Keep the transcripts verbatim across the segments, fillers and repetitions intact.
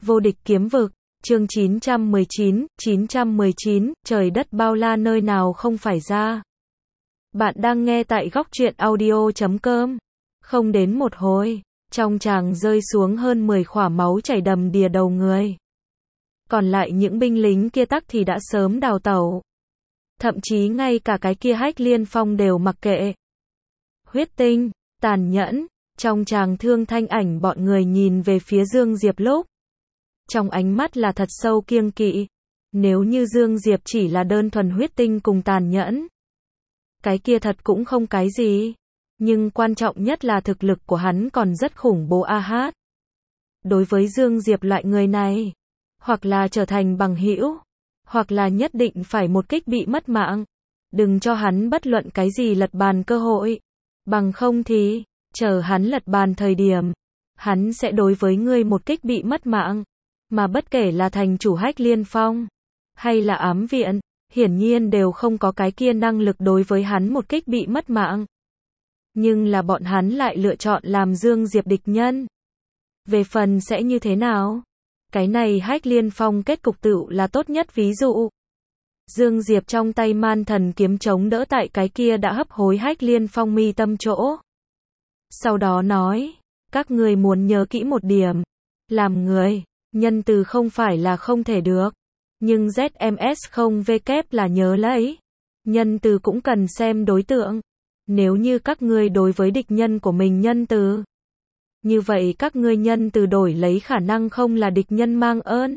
Vô địch kiếm vực, chương chín trăm mười chín, chín trăm mười chín, trời đất bao la nơi nào không phải ra. Bạn đang nghe tại góc truyện audio chấm com. Không đến một hồi, trong tràng rơi xuống hơn mười khỏa máu chảy đầm đìa đầu người. Còn lại những binh lính kia tắc thì đã sớm đào tẩu. Thậm chí ngay cả cái kia Hách Liên Phong đều mặc kệ. Huyết tinh, tàn nhẫn, trong tràng Thương Thanh Ảnh bọn người nhìn về phía Dương Diệp lúc. Trong ánh mắt là thật sâu kiêng kỵ. Nếu như Dương Diệp chỉ là đơn thuần huyết tinh cùng tàn nhẫn, cái kia thật cũng không cái gì. Nhưng quan trọng nhất là thực lực của hắn còn rất khủng bố a hát. Đối với Dương Diệp loại người này, hoặc là trở thành bằng hữu, hoặc là nhất định phải một kích bị mất mạng. Đừng cho hắn bất luận cái gì lật bàn cơ hội. Bằng không thì, chờ hắn lật bàn thời điểm, hắn sẽ đối với ngươi một kích bị mất mạng. Mà bất kể là thành chủ Hách Liên Phong, hay là ám viện, hiển nhiên đều không có cái kia năng lực đối với hắn một kích bị mất mạng. Nhưng là bọn hắn lại lựa chọn làm Dương Diệp địch nhân. Về phần sẽ như thế nào? Cái này Hách Liên Phong kết cục tựu là tốt nhất ví dụ. Dương Diệp trong tay man thần kiếm chống đỡ tại cái kia đã hấp hối Hách Liên Phong mi tâm chỗ. Sau đó nói, các người muốn nhớ kỹ một điểm. Làm người, nhân từ không phải là không thể được. Nhưng Z M S không W là nhớ lấy. Nhân từ cũng cần xem đối tượng. Nếu như các ngươi đối với địch nhân của mình nhân từ, như vậy các ngươi nhân từ đổi lấy khả năng không là địch nhân mang ơn,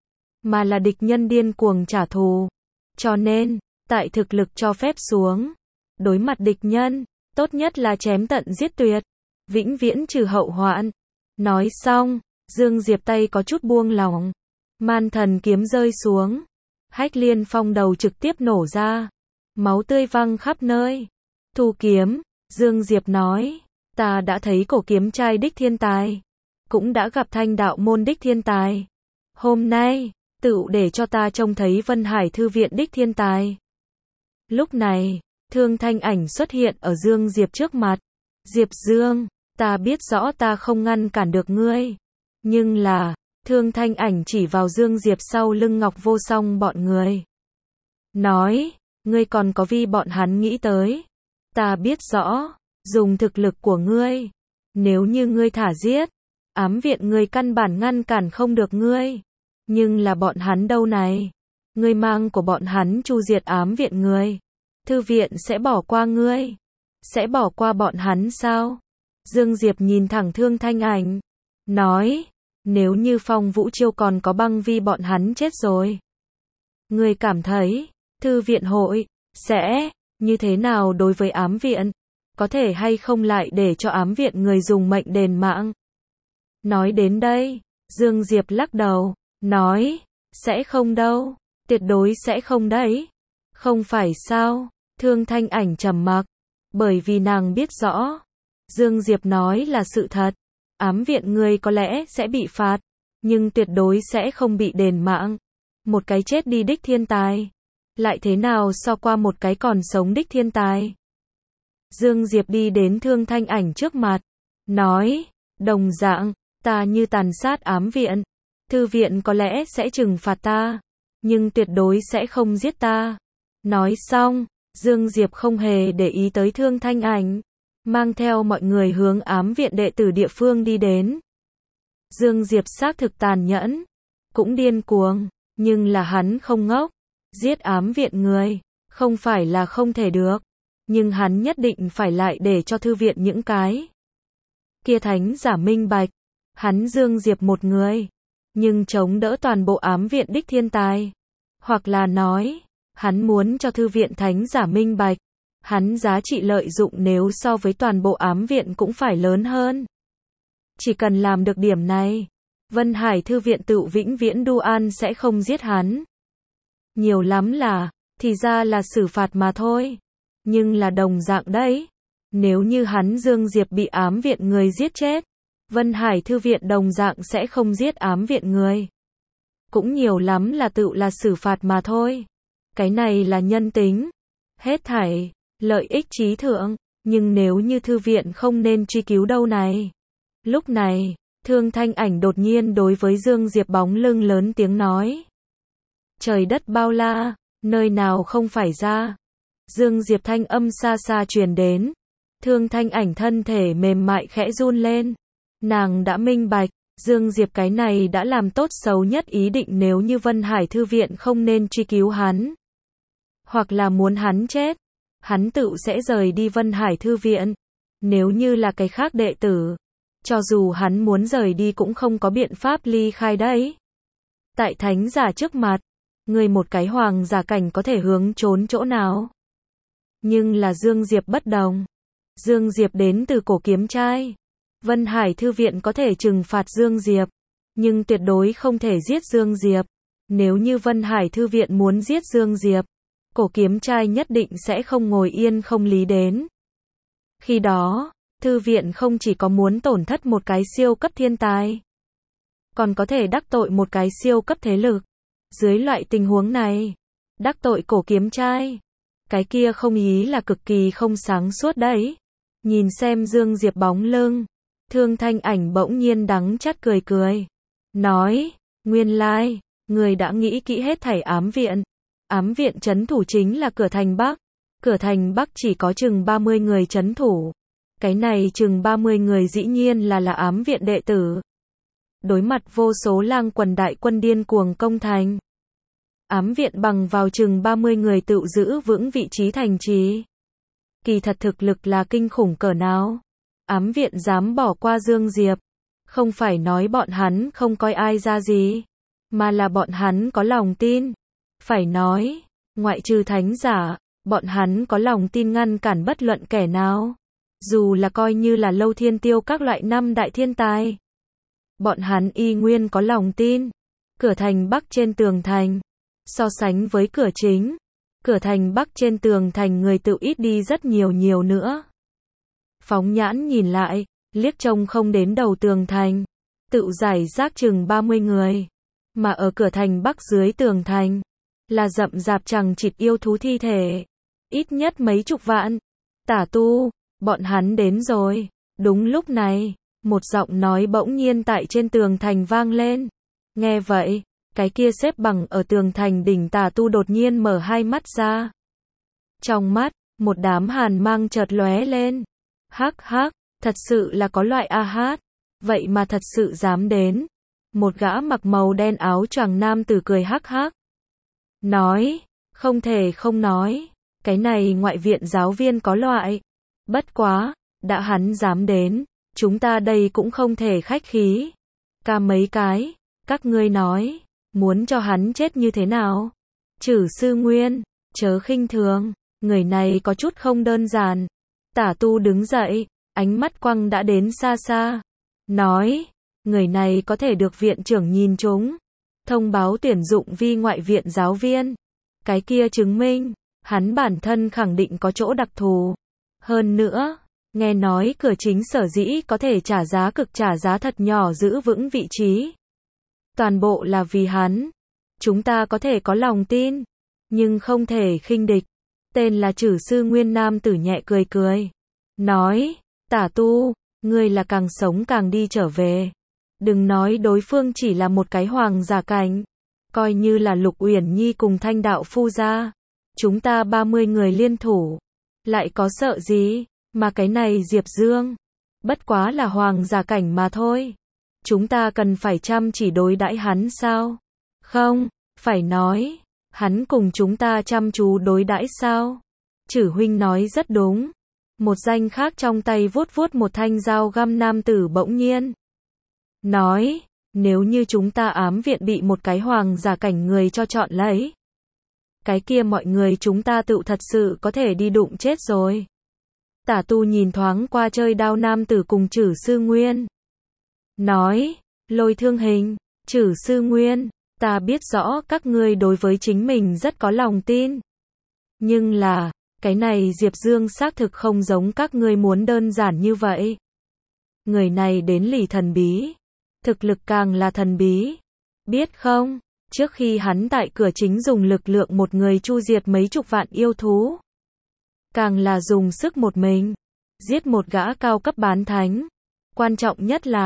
mà là địch nhân điên cuồng trả thù. Cho nên, tại thực lực cho phép xuống, đối mặt địch nhân, tốt nhất là chém tận giết tuyệt, vĩnh viễn trừ hậu hoạn. Nói xong, Dương Diệp tay có chút buông lỏng, man thần kiếm rơi xuống, Hách Liên Phong đầu trực tiếp nổ ra, máu tươi văng khắp nơi. Thu kiếm, Dương Diệp nói, ta đã thấy cổ kiếm trai đích thiên tài, cũng đã gặp thanh đạo môn đích thiên tài. Hôm nay, tựu để cho ta trông thấy Vân Hải Thư viện đích thiên tài. Lúc này, Thương Thanh Ảnh xuất hiện ở Dương Diệp trước mặt. Diệp Dương, ta biết rõ ta không ngăn cản được ngươi. Nhưng là, Thương Thanh Ảnh chỉ vào Dương Diệp sau lưng Ngọc Vô Song bọn người. Nói, ngươi còn có vi bọn hắn nghĩ tới. Ta biết rõ, dùng thực lực của ngươi, nếu như ngươi thả giết, ám viện ngươi căn bản ngăn cản không được ngươi. Nhưng là bọn hắn đâu này? Ngươi mang của bọn hắn chu diệt ám viện ngươi. Thư viện sẽ bỏ qua ngươi? Sẽ bỏ qua bọn hắn sao? Dương Diệp nhìn thẳng Thương Thanh Ảnh, nói, nếu như Phong Vũ Chiêu còn có băng vi bọn hắn chết rồi. Ngươi cảm thấy, thư viện hội, sẽ như thế nào đối với ám viện? Có thể hay không lại để cho ám viện người dùng mệnh đền mạng? Nói đến đây, Dương Diệp lắc đầu, nói, sẽ không đâu, tuyệt đối sẽ không đấy. Không phải sao? Thương Thanh Ảnh trầm mặc, bởi vì nàng biết rõ, Dương Diệp nói là sự thật. Ám viện người có lẽ sẽ bị phạt, nhưng tuyệt đối sẽ không bị đền mạng. Một cái chết đi đích thiên tài, lại thế nào so qua một cái còn sống đích thiên tài? Dương Diệp đi đến Thương Thanh Ảnh trước mặt, nói, đồng dạng, ta như tàn sát ám viện, thư viện có lẽ sẽ trừng phạt ta, nhưng tuyệt đối sẽ không giết ta. Nói xong, Dương Diệp không hề để ý tới Thương Thanh Ảnh, mang theo mọi người hướng ám viện đệ tử địa phương đi đến. Dương Diệp xác thực tàn nhẫn, cũng điên cuồng, nhưng là hắn không ngốc. Giết ám viện người, không phải là không thể được, nhưng hắn nhất định phải lại để cho thư viện những cái kia thánh giả minh bạch, hắn Dương Diệp một người, nhưng chống đỡ toàn bộ ám viện đích thiên tài. Hoặc là nói, hắn muốn cho thư viện thánh giả minh bạch, hắn giá trị lợi dụng nếu so với toàn bộ ám viện cũng phải lớn hơn. Chỉ cần làm được điểm này, Vân Hải Thư viện tự vĩnh viễn đu an sẽ không giết hắn. Nhiều lắm là, thì ra là xử phạt mà thôi. Nhưng là đồng dạng đấy. Nếu như hắn Dương Diệp bị ám viện người giết chết, Vân Hải Thư viện đồng dạng sẽ không giết ám viện người. Cũng nhiều lắm là tự là xử phạt mà thôi. Cái này là nhân tính. Hết thảy, lợi ích trí thượng. Nhưng nếu như thư viện không nên truy cứu đâu này. Lúc này, Thương Thanh Ảnh đột nhiên đối với Dương Diệp bóng lưng lớn tiếng nói. Trời đất bao la, nơi nào không phải ra. Dương Diệp thanh âm xa xa truyền đến. Thương Thanh Ảnh thân thể mềm mại khẽ run lên. Nàng đã minh bạch, Dương Diệp cái này đã làm tốt xấu nhất ý định nếu như Vân Hải Thư Viện không nên truy cứu hắn. Hoặc là muốn hắn chết, hắn tự sẽ rời đi Vân Hải Thư Viện. Nếu như là cái khác đệ tử, cho dù hắn muốn rời đi cũng không có biện pháp ly khai đấy. Tại thánh giả trước mặt, người một cái hoàng giả cảnh có thể hướng trốn chỗ nào. Nhưng là Dương Diệp bất đồng. Dương Diệp đến từ cổ kiếm trai. Vân Hải Thư Viện có thể trừng phạt Dương Diệp, nhưng tuyệt đối không thể giết Dương Diệp. Nếu như Vân Hải Thư Viện muốn giết Dương Diệp, cổ kiếm trai nhất định sẽ không ngồi yên không lý đến. Khi đó, Thư Viện không chỉ có muốn tổn thất một cái siêu cấp thiên tài, còn có thể đắc tội một cái siêu cấp thế lực. Dưới loại tình huống này, đắc tội cổ kiếm trai, cái kia không ý là cực kỳ không sáng suốt đấy. Nhìn xem Dương Diệp bóng lưng, Thương Thanh Ảnh bỗng nhiên đắng chát cười cười. Nói, nguyên lai, người đã nghĩ kỹ hết thảy ám viện. Ám viện trấn thủ chính là cửa thành Bắc. Cửa thành Bắc chỉ có chừng ba mươi người trấn thủ. Cái này chừng ba mươi người dĩ nhiên là là ám viện đệ tử. Đối mặt vô số lang quần đại quân điên cuồng công thành. Ám viện bằng vào chừng ba mươi người tự giữ vững vị trí thành trì. Kỳ thật thực lực là kinh khủng cỡ nào. Ám viện dám bỏ qua Dương Diệp. Không phải nói bọn hắn không coi ai ra gì, mà là bọn hắn có lòng tin. Phải nói, ngoại trừ thánh giả, bọn hắn có lòng tin ngăn cản bất luận kẻ nào. Dù là coi như là Lâu Thiên Tiêu các loại năm đại thiên tài. Bọn hắn y nguyên có lòng tin. Cửa thành Bắc trên tường thành. So sánh với cửa chính, cửa thành Bắc trên tường thành người tự ít đi rất nhiều nhiều nữa. Phóng nhãn nhìn lại, liếc trông không đến đầu tường thành. Tự giải rác chừng ba mươi người. Mà ở cửa thành Bắc dưới tường thành, là rậm rạp chằng chịt yêu thú thi thể. Ít nhất mấy chục vạn. Tả tu, bọn hắn đến rồi. Đúng lúc này, một giọng nói bỗng nhiên tại trên tường thành vang lên. Nghe vậy, cái kia xếp bằng ở tường thành đỉnh tà tu đột nhiên mở hai mắt ra. Trong mắt, một đám hàn mang chợt lóe lên. Hắc hắc, thật sự là có loại a hát. Vậy mà thật sự dám đến. Một gã mặc màu đen áo choàng nam tử cười hắc hắc. Nói, không thể không nói. Cái này ngoại viện giáo viên có loại. Bất quá, đã hắn dám đến. Chúng ta đây cũng không thể khách khí. Ca mấy cái, các ngươi nói. Muốn cho hắn chết như thế nào? Chử sư Nguyên, chớ khinh thường, người này có chút không đơn giản. Tả tu đứng dậy, ánh mắt quăng đã đến xa xa. Nói, người này có thể được viện trưởng nhìn trúng. Thông báo tuyển dụng vi ngoại viện giáo viên. Cái kia chứng minh, hắn bản thân khẳng định có chỗ đặc thù. Hơn nữa, nghe nói cửa chính sở dĩ có thể trả giá cực trả giá thật nhỏ giữ vững vị trí. Toàn bộ là vì hắn. Chúng ta có thể có lòng tin, nhưng không thể khinh địch. Tên là Chử sư Nguyên nam tử nhẹ cười cười. Nói, tả tu, ngươi là càng sống càng đi trở về. Đừng nói đối phương chỉ là một cái hoàng giả cảnh. Coi như là Lục Uyển Nhi cùng Thanh Đạo Phu gia. Chúng ta ba mươi người liên thủ. Lại có sợ gì, mà cái này Diệp Dương. Bất quá là hoàng giả cảnh mà thôi. Chúng ta cần phải chăm chỉ đối đãi hắn sao? Không, phải nói, hắn cùng chúng ta chăm chú đối đãi sao? Chử huynh nói rất đúng. Một danh khác trong tay vuốt vuốt một thanh dao găm nam tử bỗng nhiên. Nói, nếu như chúng ta ám viện bị một cái hoàng giả cảnh người cho chọn lấy. Cái kia mọi người chúng ta tự thật sự có thể đi đụng chết rồi. Tả tu nhìn thoáng qua chơi đao nam tử cùng Chử sư Nguyên. Nói, Lôi Thương Hình, Chử sư Nguyên, ta biết rõ các ngươi đối với chính mình rất có lòng tin. Nhưng là, cái này Diệp Dương xác thực không giống các ngươi muốn đơn giản như vậy. Người này đến lì thần bí. Thực lực càng là thần bí. Biết không, trước khi hắn tại cửa chính dùng lực lượng một người chu diệt mấy chục vạn yêu thú. Càng là dùng sức một mình. Giết một gã cao cấp bán thánh. Quan trọng nhất là,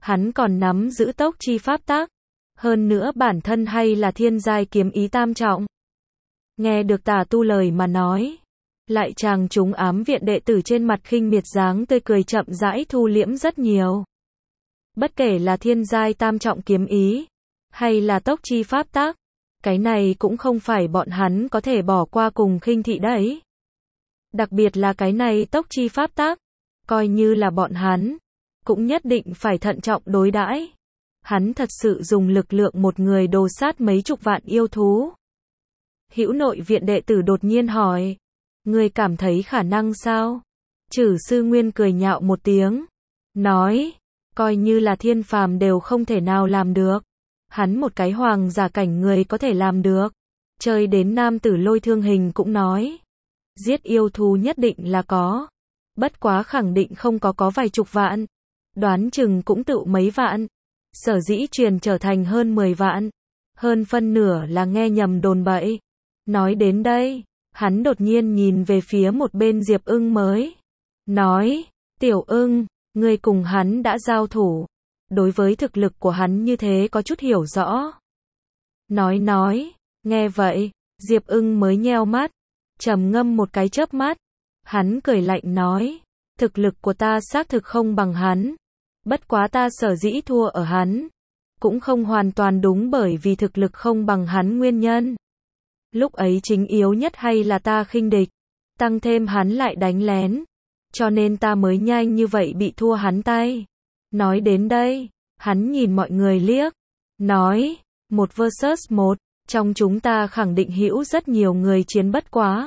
Hắn còn nắm giữ tốc chi pháp tắc. Hơn nữa bản thân hay là thiên giai kiếm ý tam trọng. Nghe được Tả Tu lời mà nói, lại chàng chúng ám viện đệ tử trên mặt khinh miệt dáng tươi cười chậm rãi thu liễm rất nhiều. Bất kể là thiên giai tam trọng kiếm ý, hay là tốc chi pháp tắc, cái này cũng không phải bọn hắn có thể bỏ qua cùng khinh thị đấy. Đặc biệt là cái này tốc chi pháp tắc, coi như là bọn hắn, cũng nhất định phải thận trọng đối đãi. Hắn thật sự dùng lực lượng một người đồ sát mấy chục vạn yêu thú. Hữu Nội viện đệ tử đột nhiên hỏi, ngươi cảm thấy khả năng sao? Chử sư Nguyên cười nhạo một tiếng, nói, coi như là thiên phàm đều không thể nào làm được. Hắn một cái hoàng giả cảnh người có thể làm được. Chơi đến nam tử Lôi Thương Hình cũng nói, giết yêu thú nhất định là có. Bất quá khẳng định không có có vài chục vạn. Đoán chừng cũng tự mấy vạn. Sở dĩ truyền trở thành hơn mười vạn. Hơn phân nửa là nghe nhầm đồn bậy. Nói đến đây, hắn đột nhiên nhìn về phía một bên Diệp Ưng mới. Nói, Tiểu Ưng, ngươi cùng hắn đã giao thủ. Đối với thực lực của hắn như thế có chút hiểu rõ. Nói nói, nghe vậy, Diệp Ưng mới nheo mắt, trầm ngâm một cái chớp mắt. Hắn cười lạnh nói, thực lực của ta xác thực không bằng hắn. Bất quá ta sở dĩ thua ở hắn, cũng không hoàn toàn đúng bởi vì thực lực không bằng hắn nguyên nhân. Lúc ấy chính yếu nhất hay là ta khinh địch, tăng thêm hắn lại đánh lén. Cho nên ta mới nhanh như vậy bị thua hắn tay. Nói đến đây, hắn nhìn mọi người liếc, nói, một versus một, trong chúng ta khẳng định hữu rất nhiều người chiến bất quá.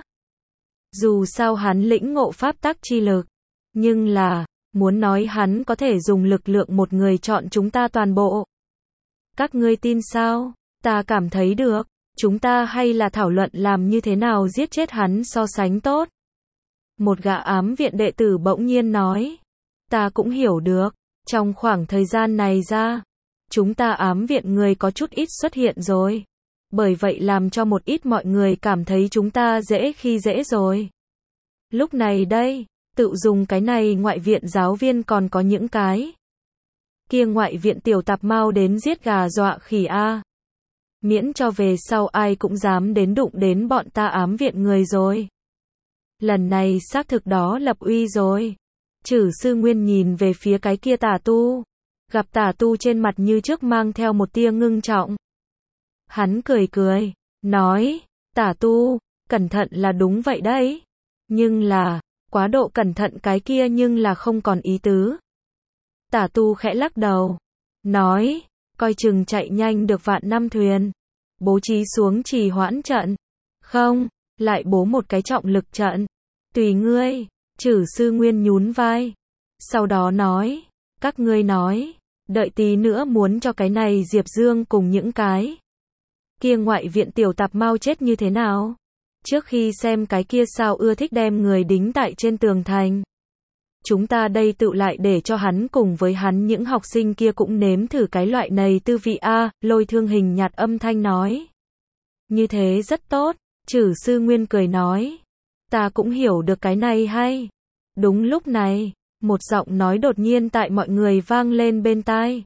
Dù sao hắn lĩnh ngộ pháp tắc chi lực, nhưng là, muốn nói hắn có thể dùng lực lượng một người chọn chúng ta toàn bộ. Các ngươi tin sao? Ta cảm thấy được, chúng ta hay là thảo luận làm như thế nào giết chết hắn so sánh tốt. Một gã ám viện đệ tử bỗng nhiên nói, ta cũng hiểu được. Trong khoảng thời gian này ra, chúng ta ám viện người có chút ít xuất hiện rồi. Bởi vậy làm cho một ít mọi người cảm thấy chúng ta dễ khi dễ rồi. Lúc này đây, tự dùng cái này ngoại viện giáo viên còn có những cái. Kia ngoại viện tiểu tạp mau đến giết gà dọa khỉ a. Miễn cho về sau ai cũng dám đến đụng đến bọn ta ám viện người rồi. Lần này xác thực đó lập uy rồi. Chử sư Nguyên nhìn về phía cái kia Tả Tu, gặp Tả Tu trên mặt như trước mang theo một tia ngưng trọng. Hắn cười cười, nói, Tả Tu, cẩn thận là đúng vậy đấy, nhưng là, quá độ cẩn thận cái kia nhưng là không còn ý tứ. Tả Tu khẽ lắc đầu, nói, coi chừng chạy nhanh được vạn năm thuyền, bố trí xuống trì hoãn trận, không, lại bố một cái trọng lực trận, tùy ngươi. Chử sư Nguyên nhún vai, sau đó nói, các ngươi nói, đợi tí nữa muốn cho cái này Diệp Dương cùng những cái kia ngoại viện tiểu tạp mau chết như thế nào? Trước khi xem cái kia sao ưa thích đem người đính tại trên tường thành. Chúng ta đây tự lại để cho hắn cùng với hắn những học sinh kia cũng nếm thử cái loại này tư vị a. Lôi Thương Hình nhạt âm thanh nói. Như thế rất tốt, Chử sư Nguyên cười nói. Ta cũng hiểu được cái này hay. Đúng lúc này, một giọng nói đột nhiên tại mọi người vang lên bên tai.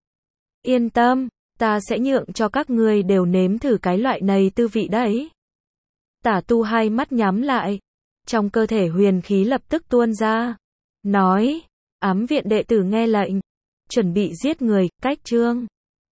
Yên tâm, ta sẽ nhượng cho các ngươi đều nếm thử cái loại này tư vị đấy. Tả Tu hai mắt nhắm lại, trong cơ thể huyền khí lập tức tuôn ra, nói, ám viện đệ tử nghe lệnh, chuẩn bị giết người, cách chương.